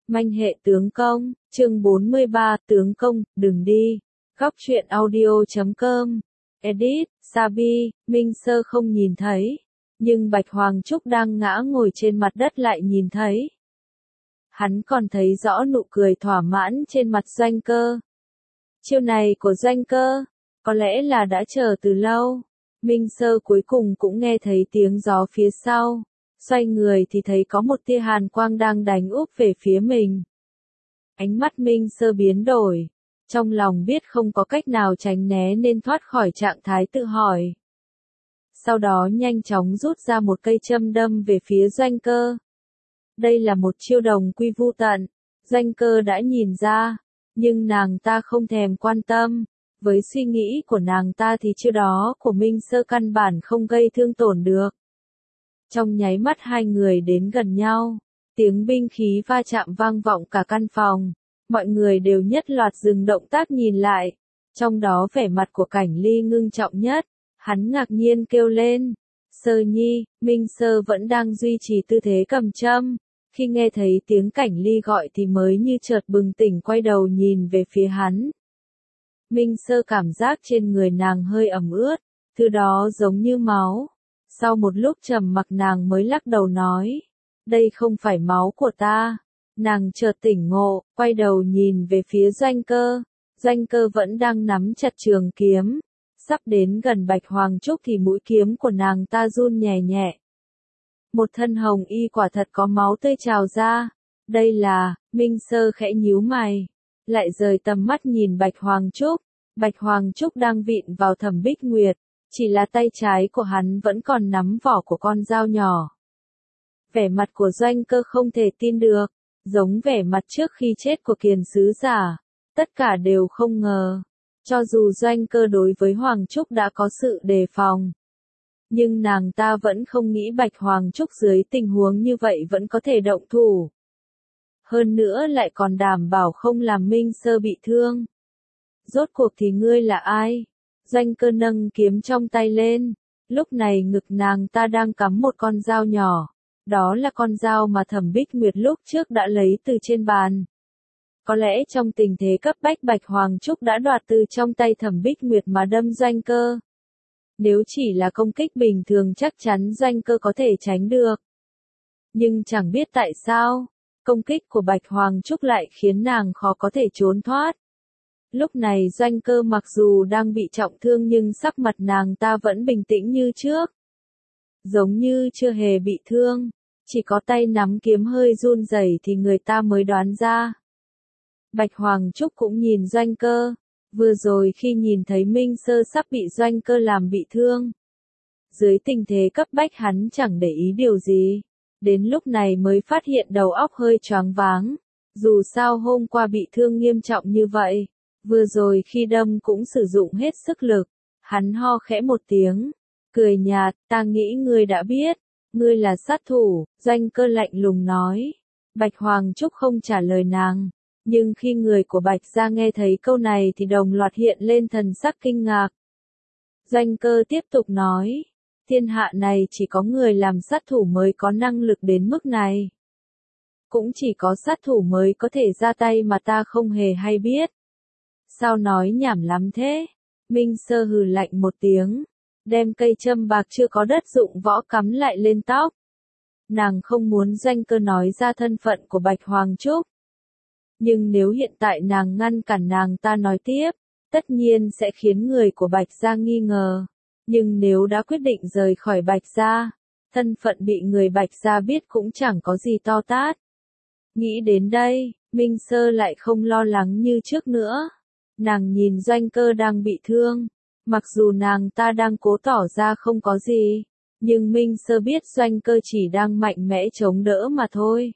Manh hệ tướng công, chương 43, tướng công, đừng đi. Góc truyện audio.com. Edit, Sabi, Minh Sơ không nhìn thấy. Nhưng Bạch Hoàng Trúc đang ngã ngồi trên mặt đất lại nhìn thấy. Hắn còn thấy rõ nụ cười thỏa mãn trên mặt Doanh Cơ. Chiêu này của Doanh Cơ, có lẽ là đã chờ từ lâu. Minh Sơ cuối cùng cũng nghe thấy tiếng gió phía sau. Xoay người thì thấy có một tia hàn quang đang đánh úp về phía mình. Ánh mắt Minh Sơ biến đổi. Trong lòng biết không có cách nào tránh né nên thoát khỏi trạng thái tự hỏi. Sau đó nhanh chóng rút ra một cây châm đâm về phía Doanh Cơ. Đây là một chiêu đồng quy vu tận. Doanh Cơ đã nhìn ra, nhưng nàng ta không thèm quan tâm. Với suy nghĩ của nàng ta thì chiêu đó của Minh Sơ căn bản không gây thương tổn được. Trong nháy mắt hai người đến gần nhau, tiếng binh khí va chạm vang vọng cả căn phòng. Mọi người đều nhất loạt dừng động tác nhìn lại. Trong đó vẻ mặt của Cảnh Ly ngưng trọng nhất. Hắn ngạc nhiên kêu lên. Sơ Nhi, Minh Sơ vẫn đang duy trì tư thế cầm châm. Khi nghe thấy tiếng Cảnh Ly gọi thì mới như chợt bừng tỉnh quay đầu nhìn về phía hắn. Minh Sơ cảm giác trên người nàng hơi ẩm ướt. Thứ đó giống như máu. Sau một lúc trầm mặc nàng mới lắc đầu nói. Đây không phải máu của ta. Nàng chợt tỉnh ngộ, quay đầu nhìn về phía Doanh Cơ. Doanh Cơ vẫn đang nắm chặt trường kiếm. Sắp đến gần Bạch Hoàng Trúc thì mũi kiếm của nàng ta run nhẹ nhẹ. Một thân hồng y quả thật có máu tươi trào ra. Đây là, Minh Sơ khẽ nhíu mày. Lại rời tầm mắt nhìn Bạch Hoàng Trúc. Bạch Hoàng Trúc đang vịn vào Thẩm Bích Nguyệt. Chỉ là tay trái của hắn vẫn còn nắm vỏ của con dao nhỏ. Vẻ mặt của Doanh Cơ không thể tin được. Giống vẻ mặt trước khi chết của Kiền sứ giả. Tất cả đều không ngờ. Cho dù Doanh Cơ đối với Hoàng Trúc đã có sự đề phòng. Nhưng nàng ta vẫn không nghĩ Bạch Hoàng Trúc dưới tình huống như vậy vẫn có thể động thủ. Hơn nữa lại còn đảm bảo không làm Minh Sơ bị thương. Rốt cuộc thì ngươi là ai? Doanh Cơ nâng kiếm trong tay lên. Lúc này ngực nàng ta đang cắm một con dao nhỏ. Đó là con dao mà Thẩm Bích Nguyệt lúc trước đã lấy từ trên bàn. Có lẽ trong tình thế cấp bách Bạch Hoàng Trúc đã đoạt từ trong tay Thẩm Bích Nguyệt mà đâm Doanh Cơ. Nếu chỉ là công kích bình thường chắc chắn Doanh Cơ có thể tránh được. Nhưng chẳng biết tại sao, công kích của Bạch Hoàng Trúc lại khiến nàng khó có thể trốn thoát. Lúc này Doanh Cơ mặc dù đang bị trọng thương nhưng sắc mặt nàng ta vẫn bình tĩnh như trước. Giống như chưa hề bị thương. Chỉ có tay nắm kiếm hơi run rẩy thì người ta mới đoán ra. Bạch Hoàng Trúc cũng nhìn Doanh Cơ. Vừa rồi khi nhìn thấy Minh Sơ sắp bị Doanh Cơ làm bị thương. Dưới tình thế cấp bách hắn chẳng để ý điều gì. Đến lúc này mới phát hiện đầu óc hơi choáng váng. Dù sao hôm qua bị thương nghiêm trọng như vậy. Vừa rồi khi đâm cũng sử dụng hết sức lực. Hắn ho khẽ một tiếng. Cười nhạt, ta nghĩ ngươi đã biết. Ngươi là sát thủ, Doanh Cơ lạnh lùng nói. Bạch Hoàng Trúc không trả lời nàng. Nhưng khi người của Bạch gia nghe thấy câu này thì đồng loạt hiện lên thần sắc kinh ngạc. Doanh Cơ tiếp tục nói. Thiên hạ này chỉ có người làm sát thủ mới có năng lực đến mức này. Cũng chỉ có sát thủ mới có thể ra tay mà ta không hề hay biết. Sao nói nhảm lắm thế? Minh Sơ hừ lạnh một tiếng. Đem cây châm bạc chưa có đất dụng võ cắm lại lên tóc. Nàng không muốn Doanh Cơ nói ra thân phận của Bạch Hoàng Trúc. Nhưng nếu hiện tại nàng ngăn cản nàng ta nói tiếp, tất nhiên sẽ khiến người của Bạch gia nghi ngờ. Nhưng nếu đã quyết định rời khỏi Bạch gia, thân phận bị người Bạch gia biết cũng chẳng có gì to tát. Nghĩ đến đây, Minh Sơ lại không lo lắng như trước nữa. Nàng nhìn Doanh Cơ đang bị thương. Mặc dù nàng ta đang cố tỏ ra không có gì, nhưng Minh Sơ biết Doanh Cơ chỉ đang mạnh mẽ chống đỡ mà thôi.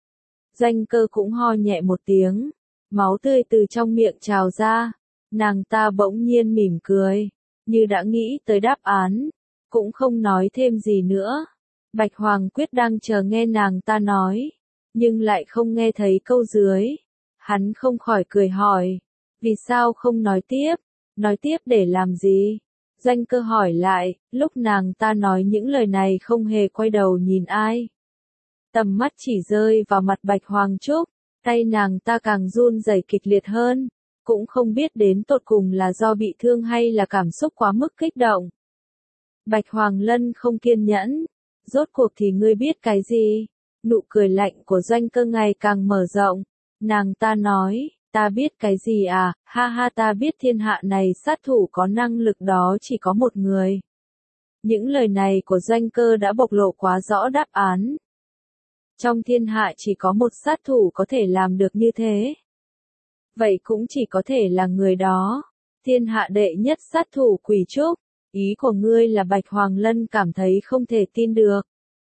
Doanh Cơ cũng ho nhẹ một tiếng, máu tươi từ trong miệng trào ra, nàng ta bỗng nhiên mỉm cười, như đã nghĩ tới đáp án, cũng không nói thêm gì nữa. Bạch Hoàng Quyết đang chờ nghe nàng ta nói, nhưng lại không nghe thấy câu dưới. Hắn không khỏi cười hỏi, vì sao không nói tiếp? Nói tiếp để làm gì? Doanh Cơ hỏi lại, lúc nàng ta nói những lời này không hề quay đầu nhìn ai. Tầm mắt chỉ rơi vào mặt Bạch Hoàng Trúc. Tay nàng ta càng run rẩy kịch liệt hơn, cũng không biết đến tột cùng là do bị thương hay là cảm xúc quá mức kích động. Bạch Hoàng Lân không kiên nhẫn, rốt cuộc thì ngươi biết cái gì? Nụ cười lạnh của Doanh Cơ ngày càng mở rộng, nàng ta nói, ta biết cái gì à, ha ha ta biết thiên hạ này sát thủ có năng lực đó chỉ có một người. Những lời này của Doanh Cơ đã bộc lộ quá rõ đáp án. Trong thiên hạ chỉ có một sát thủ có thể làm được như thế. Vậy cũng chỉ có thể là người đó. Thiên hạ đệ nhất sát thủ Quỷ Trúc. Ý của ngươi là Bạch Hoàng Lân cảm thấy không thể tin được.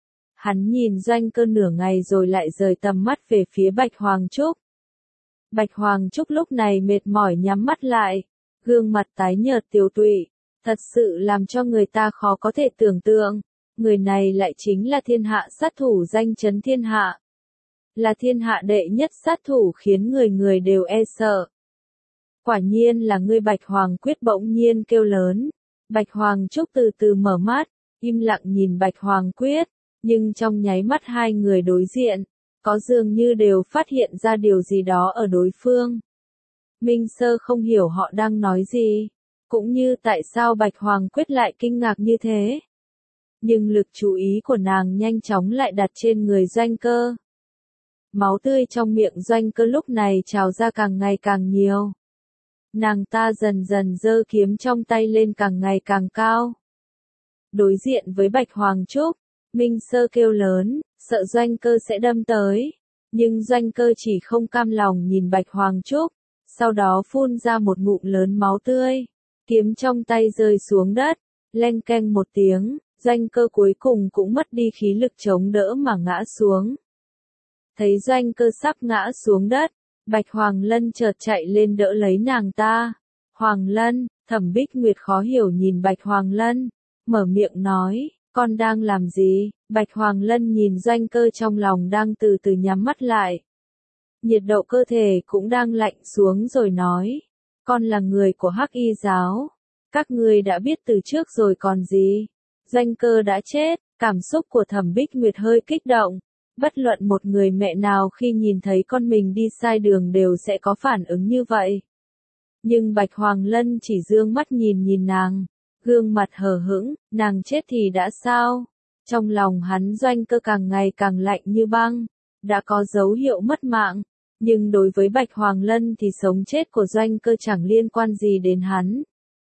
Hắn nhìn Doanh Cơ nửa ngày rồi lại rời tầm mắt về phía Bạch Hoàng Trúc. Bạch Hoàng Trúc lúc này mệt mỏi nhắm mắt lại, gương mặt tái nhợt tiều tụy, thật sự làm cho người ta khó có thể tưởng tượng, người này lại chính là thiên hạ sát thủ danh chấn thiên hạ. Là thiên hạ đệ nhất sát thủ khiến người người đều e sợ. Quả nhiên là ngươi Bạch Hoàng Quyết bỗng nhiên kêu lớn. Bạch Hoàng Trúc từ từ mở mắt, im lặng nhìn Bạch Hoàng Quyết, nhưng trong nháy mắt hai người đối diện, có dường như đều phát hiện ra điều gì đó ở đối phương. Minh Sơ không hiểu họ đang nói gì, cũng như tại sao Bạch Hoàng Quyết lại kinh ngạc như thế. Nhưng lực chú ý của nàng nhanh chóng lại đặt trên người Doanh Cơ. Máu tươi trong miệng Doanh Cơ lúc này trào ra càng ngày càng nhiều. Nàng ta dần dần giơ kiếm trong tay lên càng ngày càng cao. Đối diện với Bạch Hoàng Trúc, Minh Sơ kêu lớn, sợ Doanh Cơ sẽ đâm tới. Nhưng Doanh Cơ chỉ không cam lòng nhìn Bạch Hoàng Trúc, sau đó phun ra một ngụm lớn máu tươi. Kiếm trong tay rơi xuống đất, leng keng một tiếng, Doanh Cơ cuối cùng cũng mất đi khí lực chống đỡ mà ngã xuống. Thấy Doanh Cơ sắp ngã xuống đất, Bạch Hoàng Lân chợt chạy lên đỡ lấy nàng ta. Hoàng Lân, Thẩm Bích Nguyệt khó hiểu nhìn Bạch Hoàng Lân, mở miệng nói, con đang làm gì? Bạch Hoàng Lân nhìn Doanh Cơ trong lòng đang từ từ nhắm mắt lại. Nhiệt độ cơ thể cũng đang lạnh xuống rồi nói, con là người của Hắc Y giáo. Các ngươi đã biết từ trước rồi còn gì? Doanh Cơ đã chết, cảm xúc của Thẩm Bích Nguyệt hơi kích động. Bất luận một người mẹ nào khi nhìn thấy con mình đi sai đường đều sẽ có phản ứng như vậy. Nhưng Bạch Hoàng Lân chỉ dương mắt nhìn nhìn nàng, gương mặt hờ hững, nàng chết thì đã sao? Trong lòng hắn Doanh Cơ càng ngày càng lạnh như băng, đã có dấu hiệu mất mạng. Nhưng đối với Bạch Hoàng Lân thì sống chết của Doanh Cơ chẳng liên quan gì đến hắn.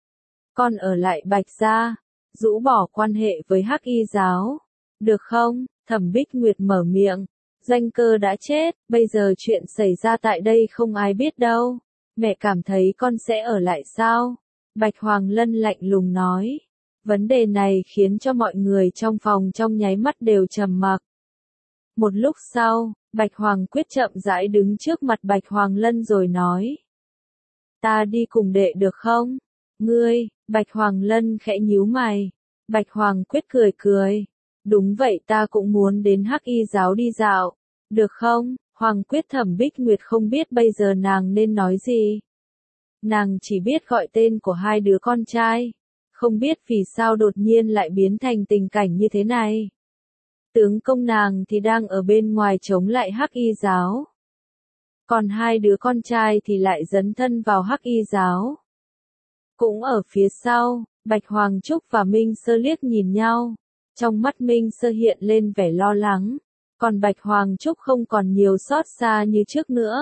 Con ở lại Bạch gia, rũ bỏ quan hệ với Hắc Y giáo, được không? Thẩm Bích Nguyệt mở miệng, Doanh Cơ đã chết, bây giờ chuyện xảy ra tại đây không ai biết đâu. Mẹ cảm thấy con sẽ ở lại sao? Bạch Hoàng Lân lạnh lùng nói. Vấn đề này khiến cho mọi người trong phòng trong nháy mắt đều trầm mặc. Một lúc sau, Bạch Hoàng Quyết chậm rãi đứng trước mặt Bạch Hoàng Lân rồi nói. Ta đi cùng đệ được không? Ngươi, Bạch Hoàng Lân khẽ nhíu mày. Bạch Hoàng Quyết cười cười. Đúng vậy ta cũng muốn đến Hắc Y giáo đi dạo. Được không? Hoàng Quyết Thẩm Bích Nguyệt không biết bây giờ nàng nên nói gì. Nàng chỉ biết gọi tên của hai đứa con trai. Không biết vì sao đột nhiên lại biến thành tình cảnh như thế này. Tướng công nàng thì đang ở bên ngoài chống lại Hắc Y giáo. Còn hai đứa con trai thì lại dấn thân vào Hắc Y giáo. Cũng ở phía sau, Bạch Hoàng Trúc và Minh Sơ liếc nhìn nhau. Trong mắt Minh Sơ hiện lên vẻ lo lắng. Còn Bạch Hoàng Trúc không còn nhiều xót xa như trước nữa.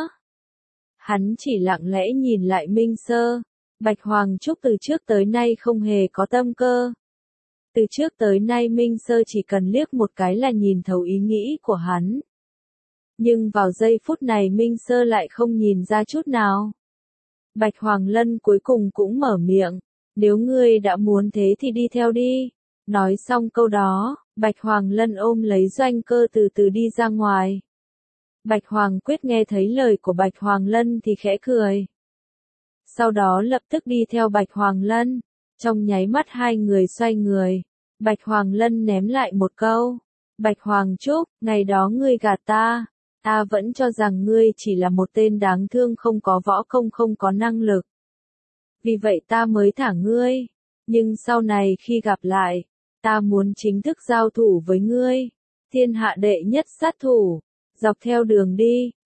Hắn chỉ lặng lẽ nhìn lại Minh Sơ. Bạch Hoàng Trúc từ trước tới nay không hề có tâm cơ. Từ trước tới nay Minh Sơ chỉ cần liếc một cái là nhìn thấu ý nghĩ của hắn. Nhưng vào giây phút này Minh Sơ lại không nhìn ra chút nào. Bạch Hoàng Lân cuối cùng cũng mở miệng. Nếu ngươi đã muốn thế thì đi theo đi. Nói xong câu đó, Bạch Hoàng Lân ôm lấy Doanh Cơ từ từ đi ra ngoài. Bạch Hoàng Quyết nghe thấy lời của Bạch Hoàng Lân thì khẽ cười. Sau đó lập tức đi theo Bạch Hoàng Lân. Trong nháy mắt hai người xoay người. Bạch Hoàng Lân ném lại một câu. Bạch Hoàng Trúc, ngày đó ngươi gạt ta. Ta vẫn cho rằng ngươi chỉ là một tên đáng thương không có võ công không có năng lực. Vì vậy ta mới thả ngươi. Nhưng sau này khi gặp lại, ta muốn chính thức giao thủ với ngươi. Thiên hạ đệ nhất sát thủ. Dọc theo đường đi,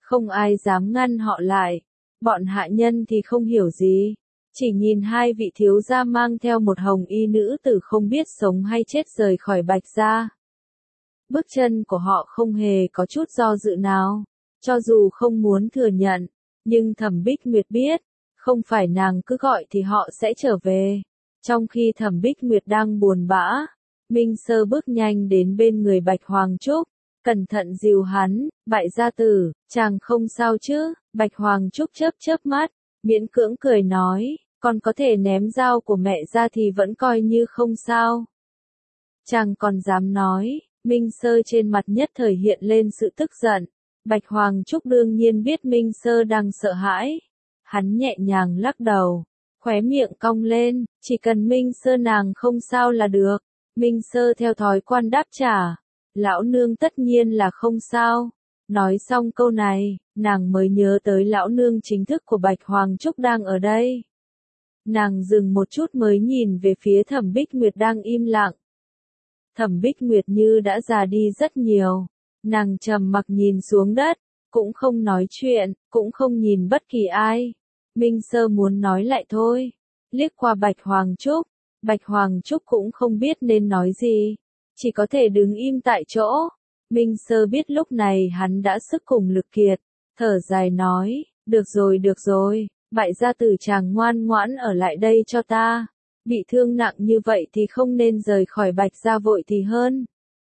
Không ai dám ngăn họ lại. Bọn hạ nhân thì không hiểu gì. Chỉ nhìn hai vị thiếu gia mang theo một hồng y nữ tử không biết sống hay chết rời khỏi Bạch gia. Bước chân của họ không hề có chút do dự nào. Cho dù không muốn thừa nhận, nhưng Thẩm Bích Nguyệt biết, không phải nàng cứ gọi thì họ sẽ trở về. Trong khi Thẩm Bích Nguyệt đang buồn bã, Minh Sơ bước nhanh đến bên người Bạch Hoàng Trúc, cẩn thận dìu hắn, "Bại gia tử, chàng không sao chứ?" Bạch Hoàng Trúc chớp chớp mắt, miễn cưỡng cười nói, "Con có thể ném dao của mẹ ra thì vẫn coi như không sao." Chàng còn dám nói. Minh Sơ trên mặt nhất thời hiện lên sự tức giận. Bạch Hoàng Trúc đương nhiên biết Minh Sơ đang sợ hãi. Hắn nhẹ nhàng lắc đầu, khóe miệng cong lên, "Chỉ cần Minh Sơ nàng không sao là được." Minh Sơ theo thói quen đáp trả, "Lão nương tất nhiên là không sao." Nói xong câu này, nàng mới nhớ tới lão nương chính thức của Bạch Hoàng Trúc đang ở đây. Nàng dừng một chút mới nhìn về phía Thẩm Bích Nguyệt đang im lặng. Thẩm Bích Nguyệt như đã già đi rất nhiều. Nàng trầm mặc nhìn xuống đất, cũng không nói chuyện, cũng không nhìn bất kỳ ai. Minh Sơ muốn nói lại thôi. Liếc qua Bạch Hoàng Trúc, Bạch Hoàng Trúc cũng không biết nên nói gì. Chỉ có thể đứng im tại chỗ. Minh Sơ biết lúc này hắn đã sức cùng lực kiệt. Thở dài nói, được rồi, bại gia tử chàng ngoan ngoãn ở lại đây cho ta. Bị thương nặng như vậy thì không nên rời khỏi Bạch gia vội thì hơn.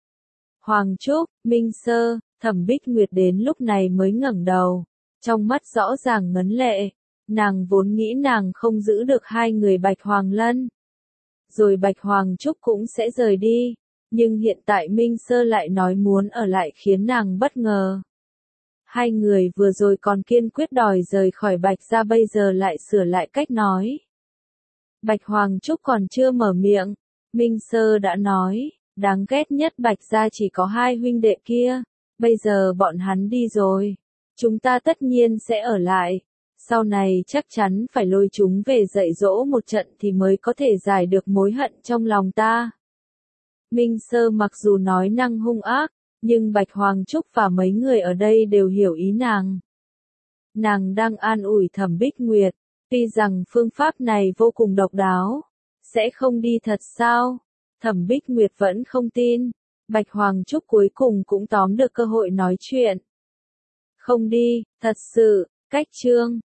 Hoàng Trúc, Minh Sơ, Thẩm Bích Nguyệt đến lúc này mới ngẩng đầu. Trong mắt rõ ràng ngấn lệ. Nàng vốn nghĩ nàng không giữ được hai người Bạch Hoàng Lân. Rồi Bạch Hoàng Trúc cũng sẽ rời đi. Nhưng hiện tại Minh Sơ lại nói muốn ở lại khiến nàng bất ngờ. Hai người vừa rồi còn kiên quyết đòi rời khỏi Bạch gia bây giờ lại sửa lại cách nói. Bạch Hoàng Trúc còn chưa mở miệng, Minh Sơ đã nói, đáng ghét nhất Bạch gia chỉ có hai huynh đệ kia, bây giờ bọn hắn đi rồi, chúng ta tất nhiên sẽ ở lại, sau này chắc chắn phải lôi chúng về dạy dỗ một trận thì mới có thể giải được mối hận trong lòng ta. Minh Sơ mặc dù nói năng hung ác, nhưng Bạch Hoàng Trúc và mấy người ở đây đều hiểu ý nàng. Nàng đang an ủi Thẩm Bích Nguyệt. Tuy rằng phương pháp này vô cùng độc đáo, sẽ không đi thật sao? Thẩm Bích Nguyệt vẫn không tin. Bạch Hoàng Trúc cuối cùng cũng tóm được cơ hội nói chuyện. Không đi, thật sự, cách chương.